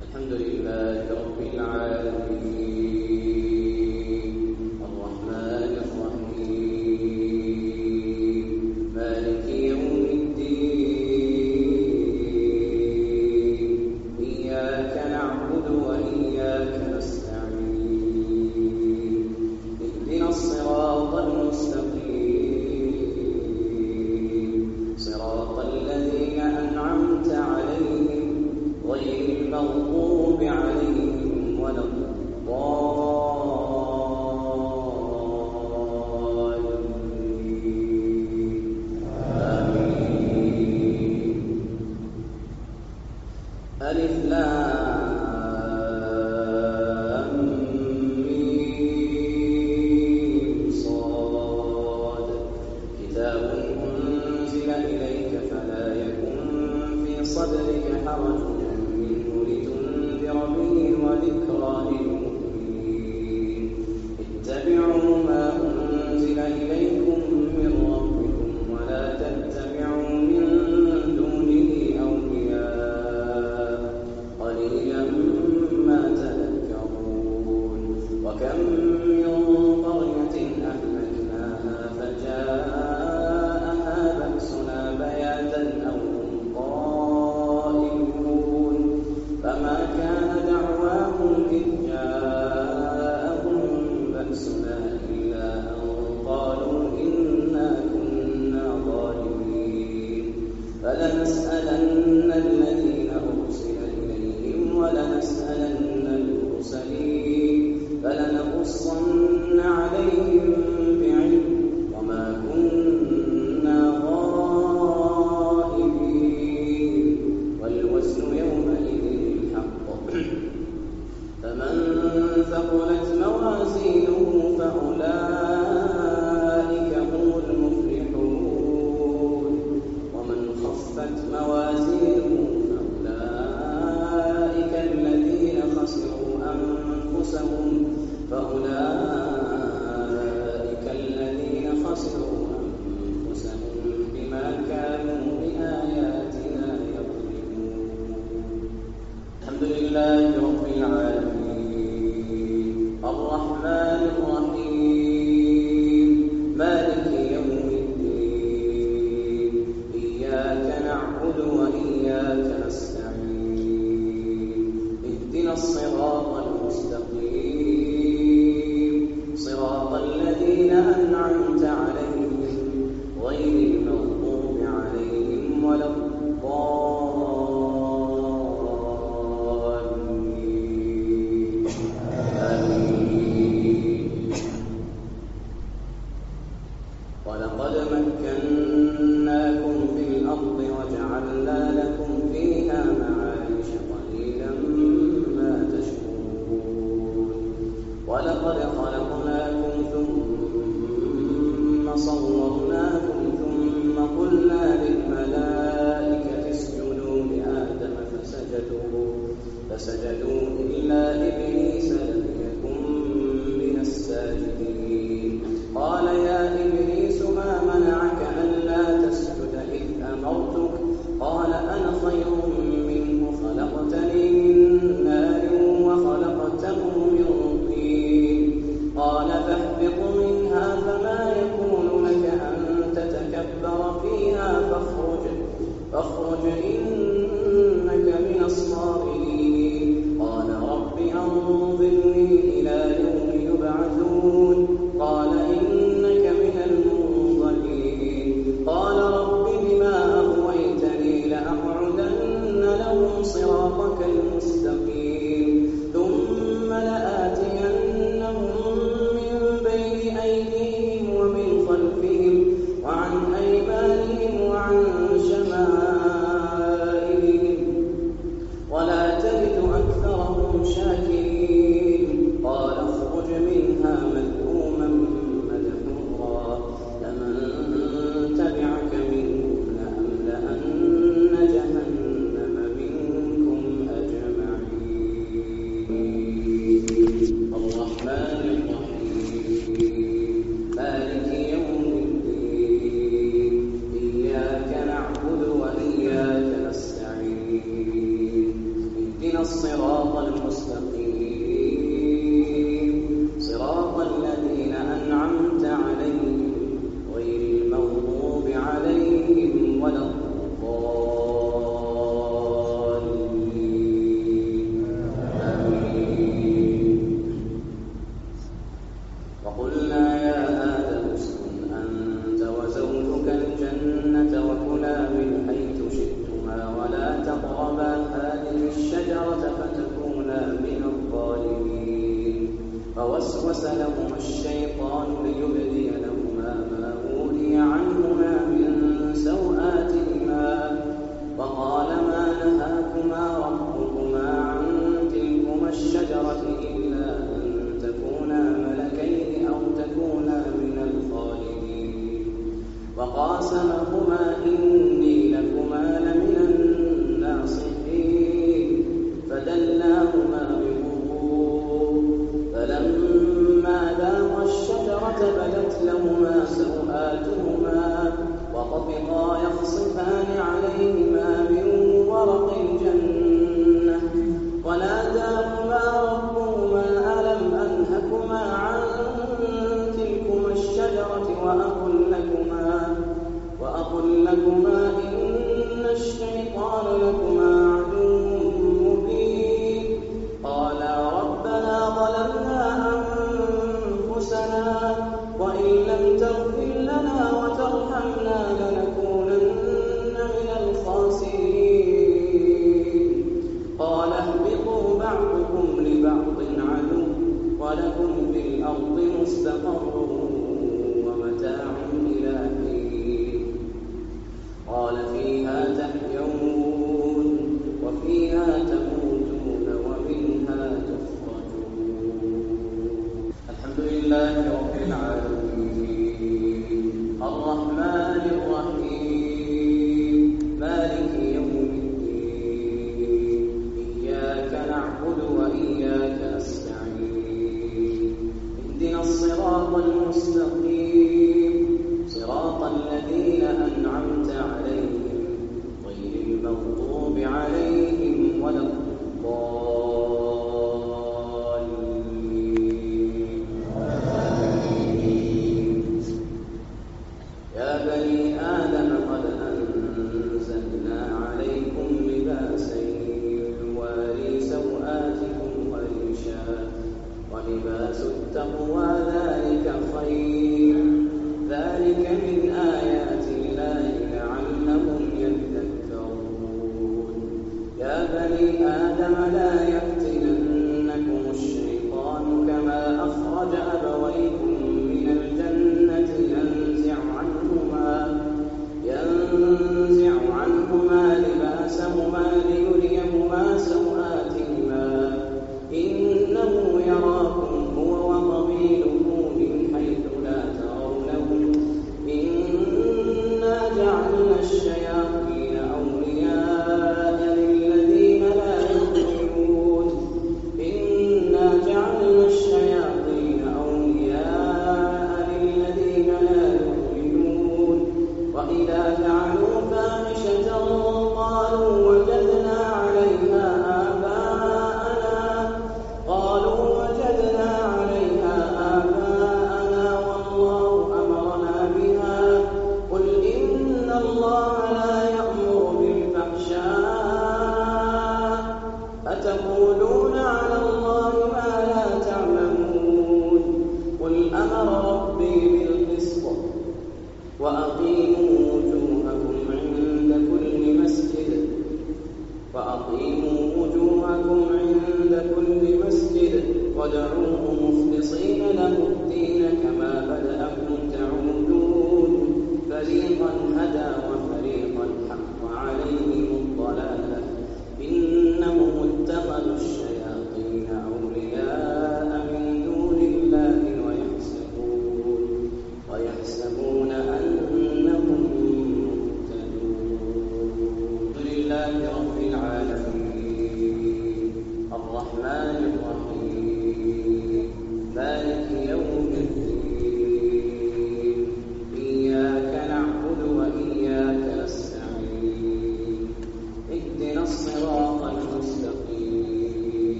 الحمد لله رب العالمين الرحمن الرحيم مالك يوم الدين إياك نعبد وإياك نستعين اهدنا الصراط المستقيم صراط الذين أنعمت عليهم غير المغضوب عليهم ولا الضالين آمين. ألف لام ميم صاد كتاب أنزل إليك فلا يكن في صدرك حرج وذكرى للمؤمنين اتبعوا ما أنزل إليكم من ربكم ولا تتبعوا من دونه أولياء قليلا ما تذكرون وكم من قرية أهلكناها فجاءها بأسنا بياتا أو هم قائلون فما كان إذ جاءهم بأسنا إلا أن قالوا إنا كنا ظالمين فلنسألن الذين أرسل إليهم ولنسألن المرسلين فلنقصن عليهم بعلم وما كنا غائبين والوزن يومئذ الحق فمن ثقلت موازينه فأولئك هم المفلحون ومن خفت موازينه فأولئك الذين خسروا أنفسهم بما كانوا بآياتنا يظلمون. الحمد لله رب العالمين الرحمن الرحيم مالك يوم الدين إياك نعبد وإياك نستعين اهدنا الصراط المستقيم صراط الذين أنعمت عليهم غير المغضوب عليهم ولا الضالين آمين. ولقد مكناكم في الأرض وجعلنا لكم فيها معايش قليلا ما تشكرون ولقد خلقناكم ثم صورناكم ثم قلنا للملائكة اسجدوا لآدم فسجدوا إلا إبليس لم يكن من الساجدين قال يا إبليس ما منعك ألا تسجد إذ أمرتك قال أنا خير منه خلقتني من نار وخلقته من طين قال فاهبط منها فما يكون لك أن تتكبر فيها فاخرج إنك من الصاغرين قال رب أنظرني إلى يوم يبعثون قال إنك من المنظرين قال رب بما أغويتني لأقعدن لهم صراطك المستقيم ثم لآتينهم من بين أيديهم ومن خلفهم وعن أيمانهم وعن شمائلهم ولا تجد أكثرهم شاكرين قال اخرج منها مذءوما مدحورا لمن تبعك منهم لأملأن جهنم منكم أجمعين. الرحمن الرحيم مالك يوم الدين إياك نعبد وإياك نستعين الصراط المستقيم صراط الذين أنعمت عليهم غير المغضوب عليهم ولا الضالين آمين. وقلنا يا آدم اسكن أنت وزوجك الجنة وكلا من حيث شئتما ولا تقربا هذه الشجرة فتكونا من الظالمين. فوسوس لهما الشيطان ليبدي لهما ما أوري عنهما من سوآتهما وقال ما نهاكما ربكما عن تلكما الشجرة إلا أن تكونا ملكين أو تكونا من الخالدين. وقاسمهما إني لكما لمن الناصحين فدلاهما بغرور فلما ذاقا الشجرة بدت لهما سوآتهما وطفقا يخصفان عليهما من ورق الجنة وناداهما ربهما ألم أنهكما عن تلكما الشجرة وأقل لكما إن الشيطان لكما عدو مبين. قالا ربنا ظلمنا أنفسنا وإن لم تغفر لنا وترحمنا لنكونن من الخاسرين. قال اهبطوا بعضكم لبعض عدو ولكم في الأرض مستقر ومتاع إلى حين. قال فيها تحيون وفيها تموتون ومنها تخرجون. الحمد لله رب العالمين الرحمن الرحيم مالك يوم الدين إياك نعبد وإياك نستعين اهدنا الصراط المستقيم صراط الذين أنعمت عليهم غير المغضوب عليهم ولا الضالين آمين. يا بني آدم قد أنزلنا عليكم لباسا يواري سوآتكم وريشا ولباس التقوى ذلك خير ذلك من آيات الله لعلهم يذكرون. يا بني آدم لا يفتننكم الشيطان كما أخرج أبويكم من الجنة ينزع عنهما لباسهما ليريهما سوآتهما إنه يراكم هو وقبيله من حيث لا ترونهم إنا جعلنا الشياطين أولياء للذين لا يؤمنون وإذا فعلوا فاحشة قالوا وجدنا عليها آباءنا والله أمرنا بها قل إن الله لا يأمر بالفحشاء أتقولون على الله ما لا تعلمون قل أمر ربي بالقسط وأقيموا وجوهكم عند كل مسجد وادعوه مخلصين له الدين كما بدأكم تعودون فريقا هدى وفريقا حق عليهم الضلالة إنهم اتخذوا الشياطين أولياء من دون الله ويحسبون أنهم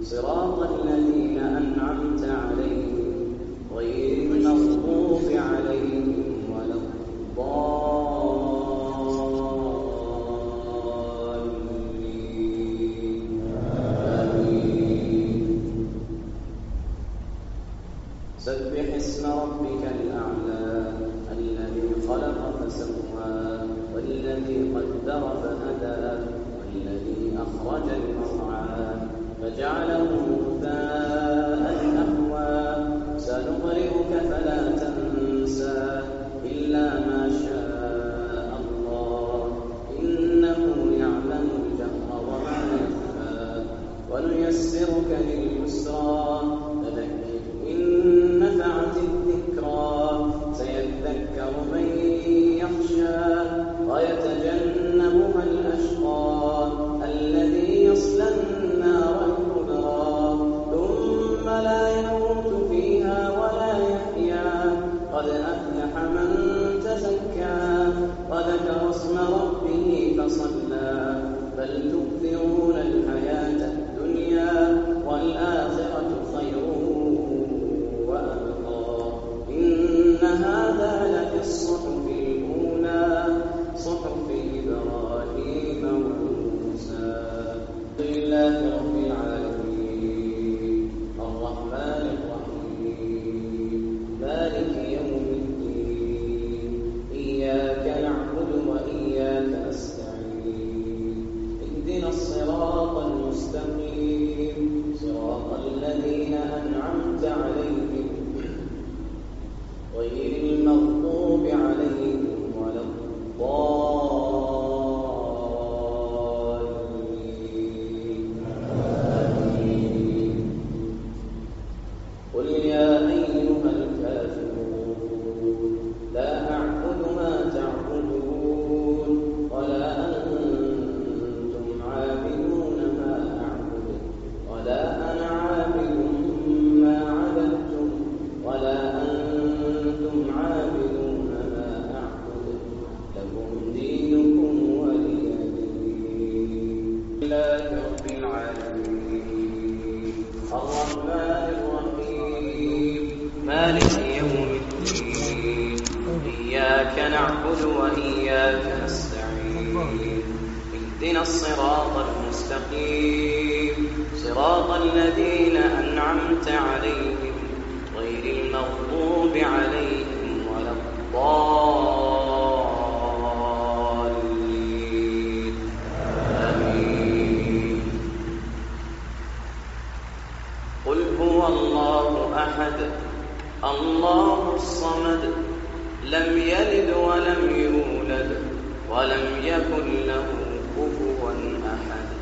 صراط الذين أنعمت عليهم غير المغضوب عليهم ولا الضالين. آمين. سبح اسم ربك الأعلى الذي خلق فسوى والذي قدر فهدى والذي أخرج المرعى فجعله غثاء أحوى سنقرئك فلا تنسى إلا ما شاء الله إنه يعلم الجهر وما يخفى ونيسرك لليسرى فذكر إن نفعت الذكرى سيذكر من يخشى ويتجنبها الأشقى الذي يصلى النار الكبرى ثم لا يموت فيها ولا يحيا قد أفلح من تزكى وذكر اسم ربه فصلى بل تؤثرون الحياة الدنيا والآخرة خير وأبقى إن هذا لفي الصحف الأولى صحف إبراهيم وموسى. الحمد لله رب العالمين الرحمن الرحيم مالك يوم الدين إياك نعبد وإياك نستعين اهدنا الصراط المستقيم صراط الذين أنعمت عليهم غير المغضوب عليهم ولا الضالين. آمين. قل يا أيها الكافرون لا أعبد ما تعبدون ولا أنتم عابدون ما أعبد ولا أنا عابد ما عبدتم ولا أنتم عابدون ما أعبد لكم دينكم ولي دين. لله رب العالمين الرحمن الرحيم مالك يوم الدين إياك نعبد وإياك نستعين اهدنا الصراط المستقيم صراط الذين أنعمت عليهم غير المغضوب عليهم ولا الضالين. آمين. قل هو الله أحد الله الصمد لم يلد ولم يولد ولم يكن له كفوا أحد.